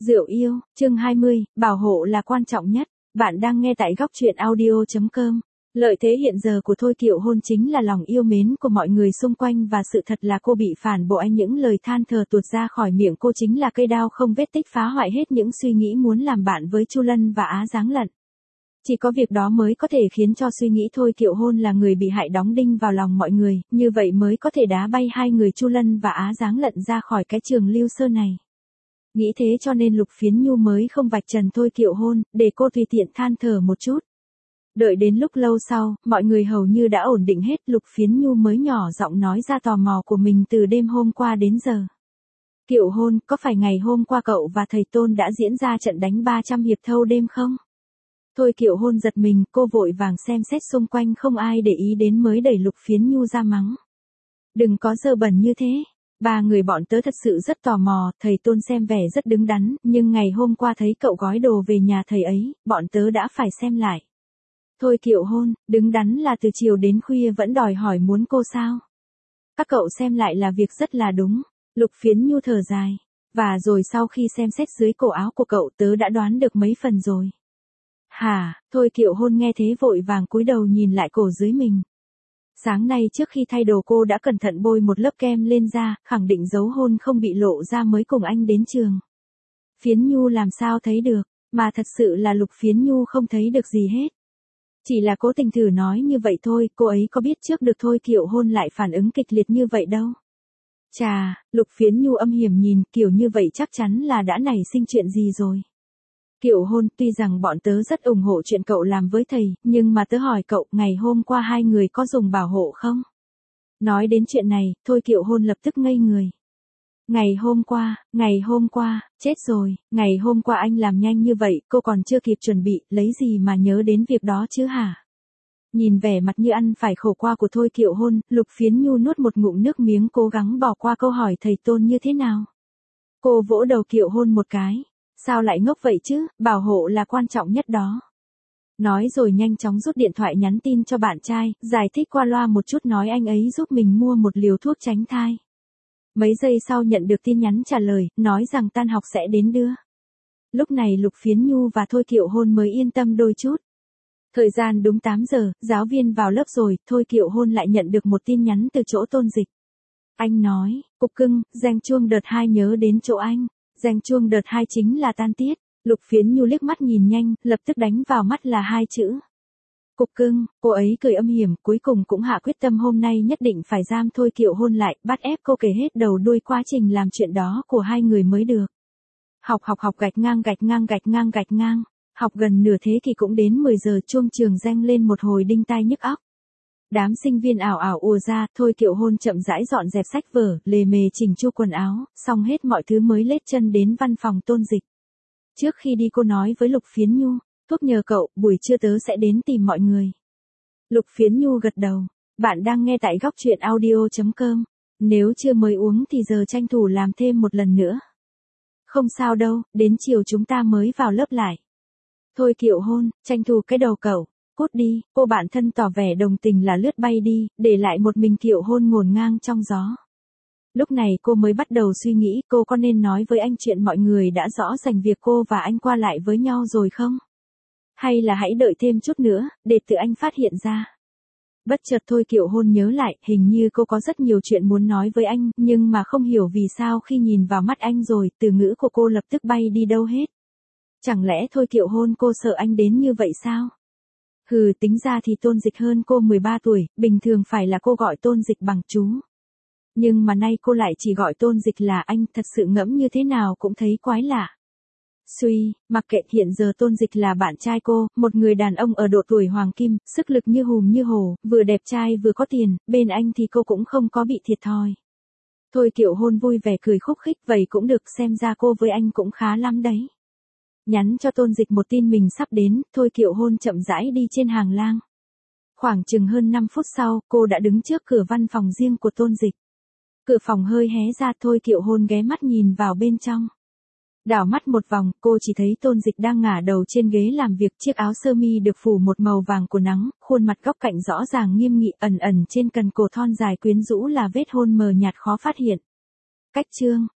Rượu yêu, chương 20, bảo hộ là quan trọng nhất. Bạn đang nghe tại góc truyện audio.com. Lợi thế hiện giờ của Thôi Kiệu Hôn chính là lòng yêu mến của mọi người xung quanh và sự thật là cô bị phản bội. Những lời than thở tuột ra khỏi miệng cô chính là cây đao không vết tích phá hoại hết những suy nghĩ muốn làm bạn với Chu Lân và Á Giáng Lận. Chỉ có việc đó mới có thể khiến cho suy nghĩ Thôi Kiệu Hôn là người bị hại đóng đinh vào lòng mọi người, như vậy mới có thể đá bay hai người Chu Lân và Á Giáng Lận ra khỏi cái trường Lưu Sơn này. Nghĩ thế cho nên Lục Phiến Nhu mới không vạch trần Thôi Kiệu Hôn, để cô tùy tiện than thở một chút. Đợi đến lúc lâu sau, mọi người hầu như đã ổn định hết, Lục Phiến Nhu mới nhỏ giọng nói ra tò mò của mình từ đêm hôm qua đến giờ. Kiệu Hôn, có phải ngày hôm qua cậu và thầy Tôn đã diễn ra trận đánh 300 hiệp thâu đêm không? Thôi Kiệu Hôn giật mình, cô vội vàng xem xét xung quanh không ai để ý đến mới đẩy Lục Phiến Nhu ra mắng. Đừng có dơ bẩn như thế. Ba người bọn tớ thật sự rất tò mò, thầy Tôn xem vẻ rất đứng đắn, nhưng ngày hôm qua thấy cậu gói đồ về nhà thầy ấy, bọn tớ đã phải xem lại. Thôi Kiệu Hôn, đứng đắn là từ chiều đến khuya vẫn đòi hỏi muốn cô sao? Các cậu xem lại là việc rất là đúng. Lục Phiến Nhu thở dài. Và rồi sau khi xem xét dưới cổ áo của cậu tớ đã đoán được mấy phần rồi. Hả, Thôi Kiệu Hôn nghe thế vội vàng cúi đầu nhìn lại cổ dưới mình. Sáng nay trước khi thay đồ cô đã cẩn thận bôi một lớp kem lên da, khẳng định dấu hôn không bị lộ ra mới cùng anh đến trường. Phiến Nhu làm sao thấy được, mà thật sự là Lục Phiến Nhu không thấy được gì hết. Chỉ là cố tình thử nói như vậy thôi, cô ấy có biết trước được Thôi Kiệu Hôn lại phản ứng kịch liệt như vậy đâu. Chà, Lục Phiến Nhu âm hiểm nhìn, kiểu như vậy chắc chắn là đã nảy sinh chuyện gì rồi. Kiệu Hôn, tuy rằng bọn tớ rất ủng hộ chuyện cậu làm với thầy, nhưng mà tớ hỏi cậu, ngày hôm qua hai người có dùng bảo hộ không? Nói đến chuyện này, Thôi Kiệu Hôn lập tức ngây người. Ngày hôm qua, chết rồi, ngày hôm qua anh làm nhanh như vậy, cô còn chưa kịp chuẩn bị, lấy gì mà nhớ đến việc đó chứ hả? Nhìn vẻ mặt như ăn phải khổ qua của Thôi Kiệu Hôn, Lục Phiến Nhu nuốt một ngụm nước miếng cố gắng bỏ qua câu hỏi thầy Tôn như thế nào. Cô vỗ đầu Kiệu Hôn một cái. Sao lại ngốc vậy chứ, bảo hộ là quan trọng nhất đó. Nói rồi nhanh chóng rút điện thoại nhắn tin cho bạn trai, giải thích qua loa một chút nói anh ấy giúp mình mua một liều thuốc tránh thai. Mấy giây sau nhận được tin nhắn trả lời, nói rằng tan học sẽ đến đưa. Lúc này Lục Phiến Nhu và Thôi Kiệu Hôn mới yên tâm đôi chút. Thời gian đúng 8 giờ, giáo viên vào lớp rồi, Thôi Kiệu Hôn lại nhận được một tin nhắn từ chỗ Tôn Dịch. Anh nói, cục cưng, reng chuông đợt 2 nhớ đến chỗ anh. Reng chuông đợt 2 chính là tan tiết. Lục Phiến Nhu liếc mắt nhìn nhanh, lập tức đánh vào mắt là hai chữ. Cục cưng, cô ấy cười âm hiểm, cuối cùng cũng hạ quyết tâm hôm nay nhất định phải giam Thôi Kiệu Hôn lại, bắt ép cô kể hết đầu đuôi quá trình làm chuyện đó của hai người mới được. Học gạch ngang. Học gần nửa thế kỷ cũng đến 10 giờ chuông trường reng lên một hồi đinh tai nhức óc. Đám sinh viên ảo ảo ùa ra, Thôi Kiệu Hôn chậm rãi dọn dẹp sách vở, lề mề chỉnh chu quần áo, xong hết mọi thứ mới lết chân đến văn phòng Tôn Dịch. Trước khi đi cô nói với Lục Phiến Nhu, thuốc nhờ cậu, buổi trưa tớ sẽ đến tìm mọi người. Lục Phiến Nhu gật đầu, bạn đang nghe tại góc truyện audio.com, nếu chưa mới uống thì giờ tranh thủ làm thêm một lần nữa. Không sao đâu, đến chiều chúng ta mới vào lớp lại. Thôi Kiệu Hôn, tranh thủ cái đầu cậu. Cút đi, cô bạn thân tỏ vẻ đồng tình là lướt bay đi, để lại một mình Kiệu Hôn ngổn ngang trong gió. Lúc này cô mới bắt đầu suy nghĩ cô có nên nói với anh chuyện mọi người đã rõ ràng việc cô và anh qua lại với nhau rồi không? Hay là hãy đợi thêm chút nữa, để tự anh phát hiện ra. Bất chợt Thôi Kiệu Hôn nhớ lại, hình như cô có rất nhiều chuyện muốn nói với anh, nhưng mà không hiểu vì sao khi nhìn vào mắt anh rồi, từ ngữ của cô lập tức bay đi đâu hết. Chẳng lẽ Thôi Kiệu Hôn cô sợ anh đến như vậy sao? Hừ, tính ra thì Tôn Dịch hơn cô 13 tuổi, bình thường phải là cô gọi Tôn Dịch bằng chú. Nhưng mà nay cô lại chỉ gọi Tôn Dịch là anh, thật sự ngẫm như thế nào cũng thấy quái lạ. Mặc kệ, hiện giờ Tôn Dịch là bạn trai cô, một người đàn ông ở độ tuổi hoàng kim, sức lực như hùm như hổ, vừa đẹp trai vừa có tiền, bên anh thì cô cũng không có bị thiệt thòi. Thôi Kiệu Hôn vui vẻ cười khúc khích, vậy cũng được, xem ra cô với anh cũng khá lắm đấy. Nhắn cho Tôn Dịch một tin mình sắp đến, Thôi Kiệu Hôn chậm rãi đi trên hàng lang. Khoảng chừng hơn 5 phút sau, cô đã đứng trước cửa văn phòng riêng của Tôn Dịch. Cửa phòng hơi hé ra, Thôi Kiệu Hôn ghé mắt nhìn vào bên trong. Đảo mắt một vòng, cô chỉ thấy Tôn Dịch đang ngả đầu trên ghế làm việc, chiếc áo sơ mi được phủ một màu vàng của nắng, khuôn mặt góc cạnh rõ ràng nghiêm nghị, ẩn ẩn trên cần cổ thon dài quyến rũ là vết hôn mờ nhạt khó phát hiện. Cách chương,